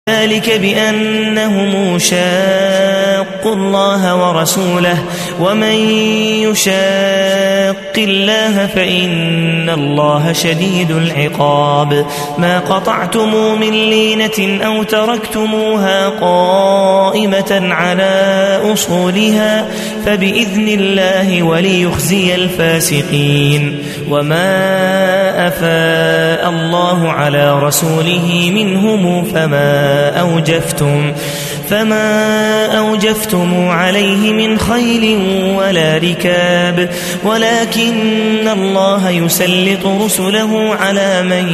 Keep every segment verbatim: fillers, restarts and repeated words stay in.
ذلك بأنهم شاقوا الله ورسوله ومن يشاق الله فإن الله شديد العقاب ما قطعتم من لينة أو تركتموها قائمة على أصولها فبإذن الله وليخزي الفاسقين وما أفاء الله على رسوله منهم فما أوجفتم فما أوجفتم عليه من خيل ولا ركاب ولكن الله يسلط رسله على من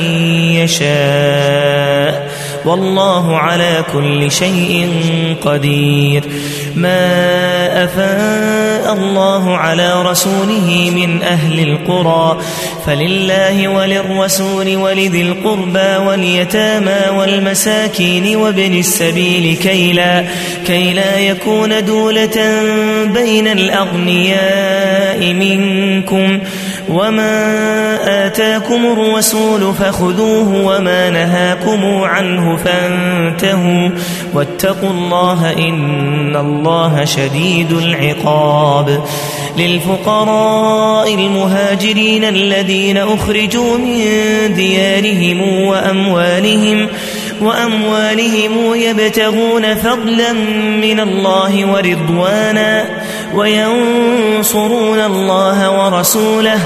يشاء والله على كل شيء قدير ما أفاء الله على رسوله من أهل القرى فلله وللرسول ولذي القربى واليتامى والمساكين وابن السبيل كي لا, كي لا يكون دولة بين الأغنياء منكم وما آتاكم الرسول فخذوه وما نهاكم عنه فانتهوا واتقوا الله إن الله شديد العقاب للفقراء المهاجرين الذين أخرجوا من ديارهم وأموالهم وأموالهم يبتغون فضلا من الله ورضوانا وينصرون الله ورسوله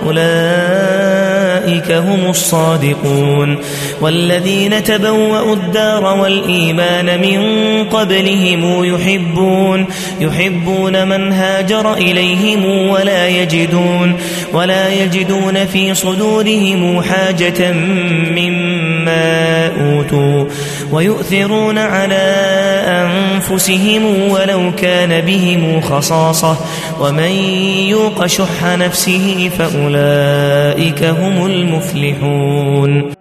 أولئك هم الصادقون والذين تبوأوا الدار والإيمان من قبلهم يحبون يحبون من هاجر إليهم ولا يجدون ولا يجدون في صدورهم حاجة مما أوتوا ويؤثرون على أنفسهم ولو كان بهم خصاصة ومن يوق شح نفسه فأولئك هم المفلحون.